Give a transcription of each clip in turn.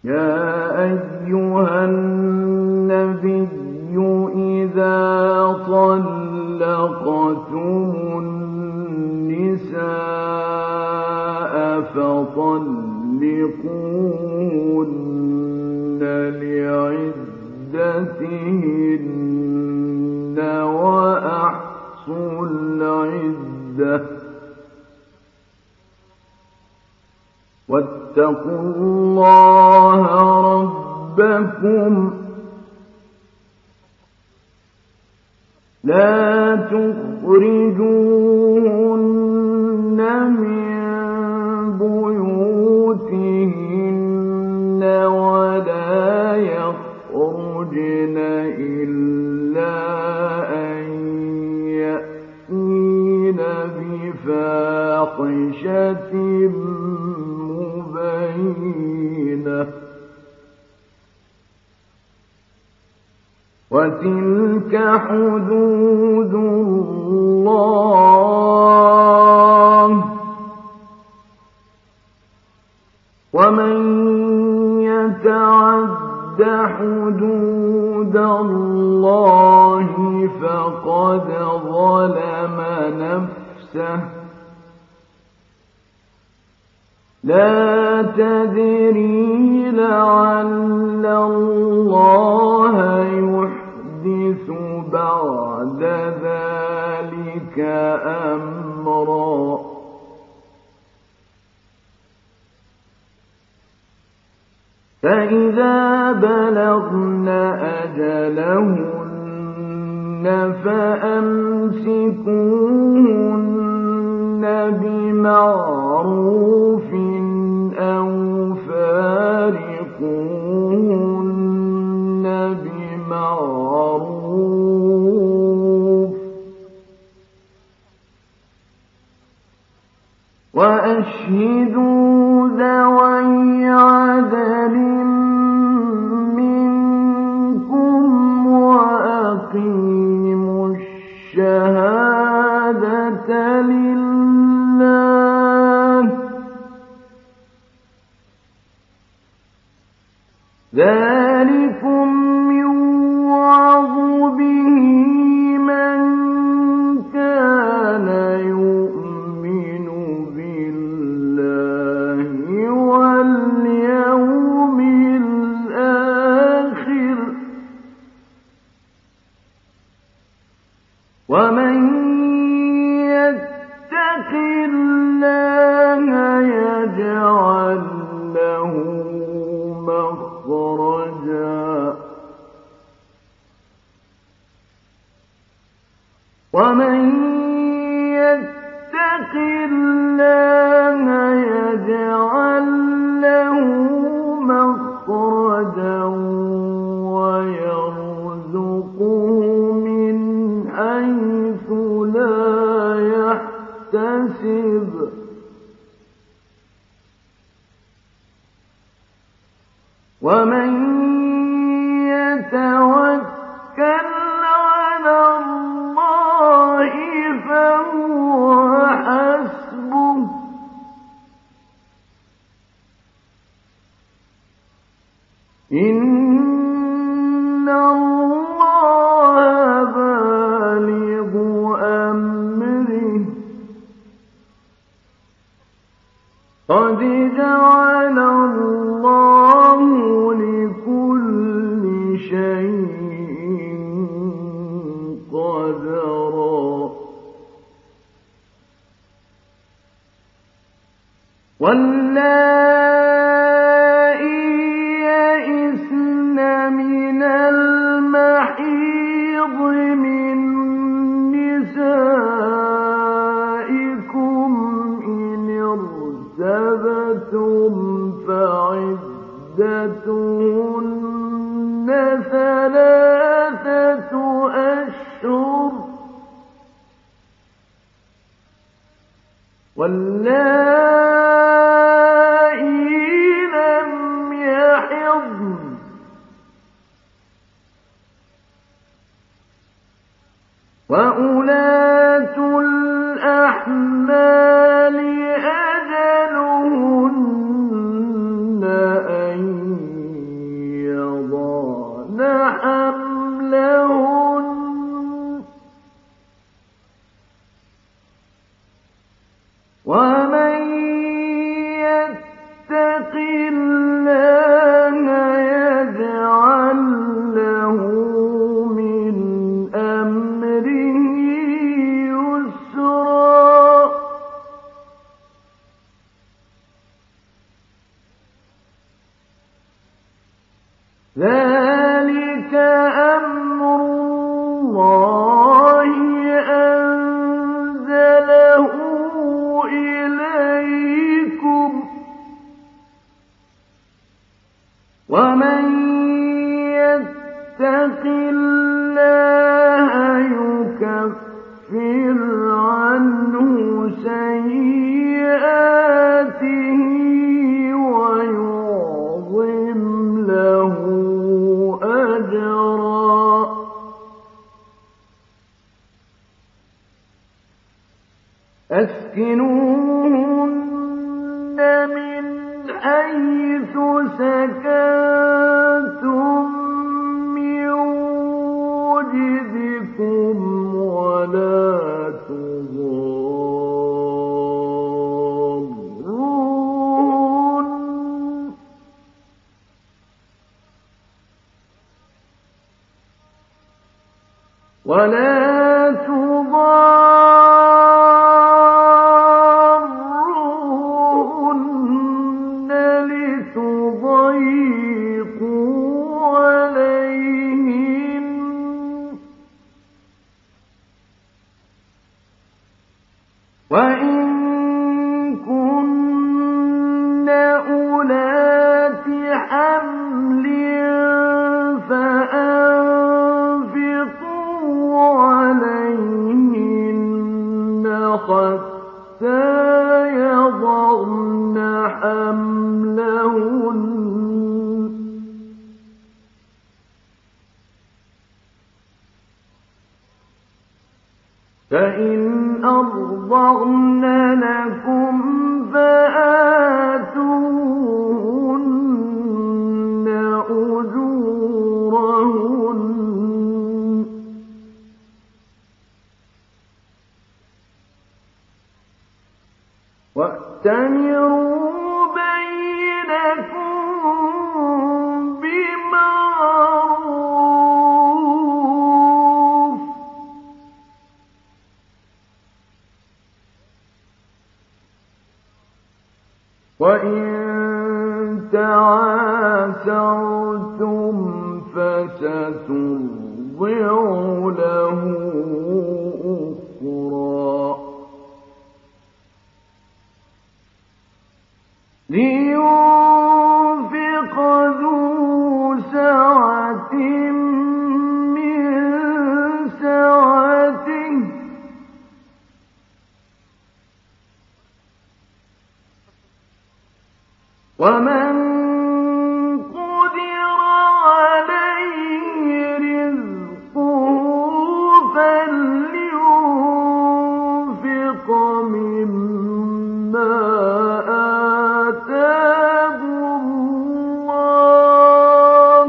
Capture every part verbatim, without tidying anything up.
يا أيها النبي إذا طلقتم النساء فطلقوهن لعدتهن وأحصوا العدة واتقوا الله ربكم لا تخرجوهن من بيوتهن ولا يخرجن إلا أن يأتين بفاحشة مبينة وتلك حدود الله ومن يتعد حدود الله فقد ظلم نفسه لا تدري لعل الله يحدث بعد ذلك أمرا فإذا بلغن أجلهن فأمسكوهن بمعروف أو فارقوهن بمعروف وأشهدوا ذوي عدل منكم وأقيموا الشهادة لله ذلكم يوعظ به من كان يؤمن بالله واليوم الآخر ومن يتق الله يجعل له مخرجا ومن يتق الله يجعل له مخرجا ويرزقه من حيث لا يحتسب ومن يتوكل على الله فهو حسبه إن الله بالغ أمره قد جعل الله لكل شيء قدرا واللائي يئسن من المحيض من نسائكم إن ارتبتم فعدتهن ثلاثة أشهر واللائي لم يحضن وأولاة الأحمال أجلهن أن ذلك أمر الله أنزله إليكم ومن يتق الله يكفر عنه سيئاته ويعظم له أجرا أسكنوهن من حيث سكنتم من وجدكم ولا تضاروهن ولا تضاروهن لتضيقوا عليهن وإن كن أولات حمل فأنفقوا عليهن حتى يضعن حملهن فإن أرضعن لكم فآتوهن أجورهن وأتمروا بينكم بمعروف وإن تعاسرتم فسترضع له أخرى لينفق ذو سعة من سعته ومن قدر عليه رزقه فلينفق مما آتاه الله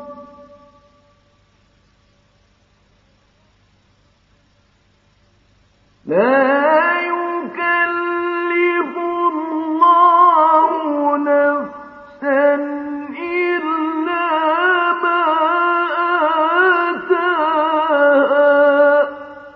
لا يكلف الله نفسا إلا ما آتاها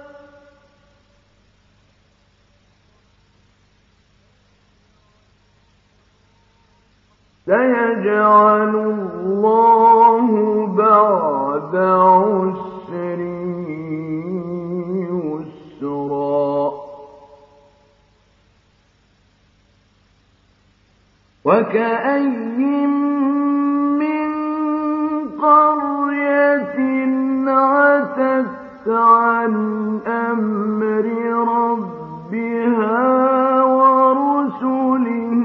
سيجعل الله بعد عسر يسرا وكأين من قرية عتت عن أمر ربها ورسله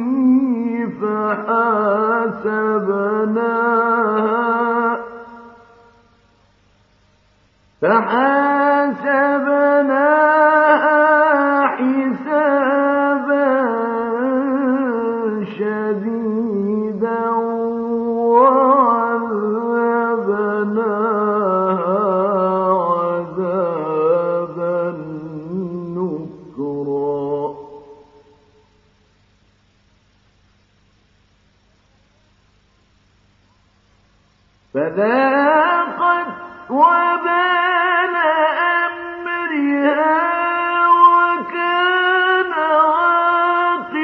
فحاسبناها فحاسبناها حسابا شديدا وعذبناها عذابا نكرا فذاقت وبال أمرها وكان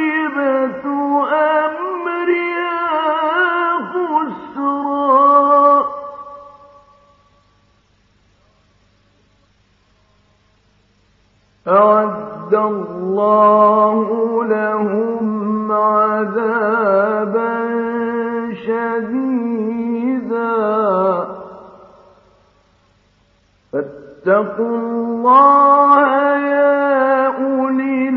عاقبة أمرها خسرا أعد الله لهم عذابا شديدا فاتقوا الله يا أولي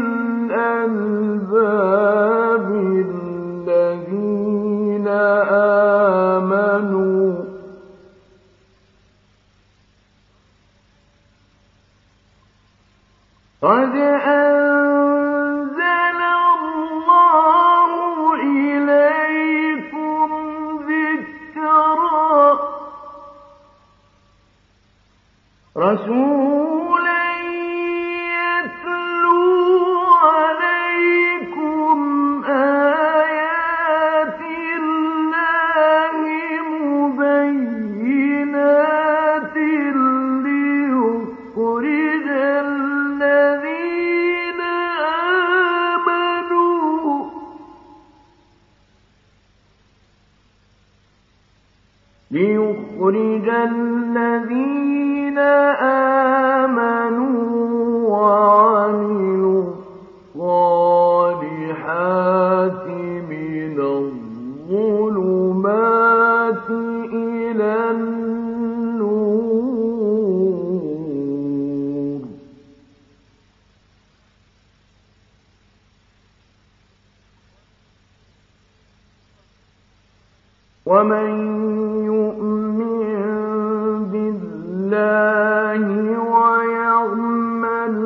الألباب الذين آمنوا قد أنزل الله إليكم ذكرا رسولا يتلو عليكم آيات الله مبينات ليخرج الذين آمنوا ليخرج الذين آمنوا وعملوا الصالحات من الظلمات إلى النور ومن الله ويعمل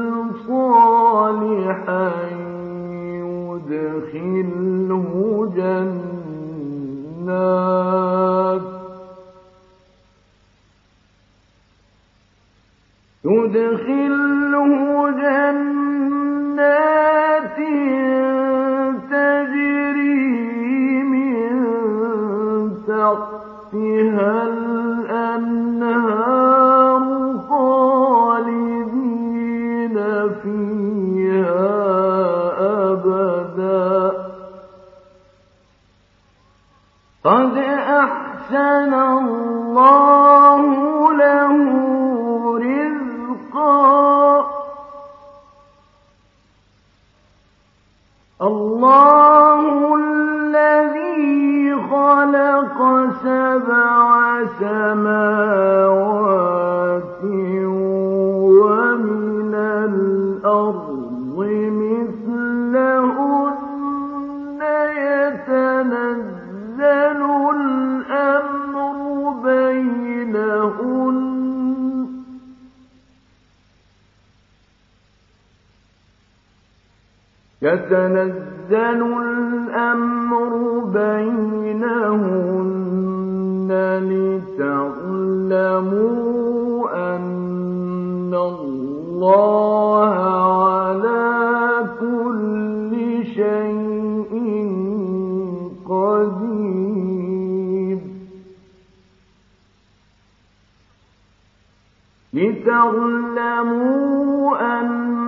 صالحا يدخله جنات يدخله جنات تجري من تحتها الأنهار خالدين فيها أبدا قد أحسن الله له رزقا الله الذي خلق سبع سماوات ومن الأرض مثلهن يتنزل الأمر بينهن يتنزل الأمر بينهن لتعلموا أن الله على كل شيء قدير لتعلموا أن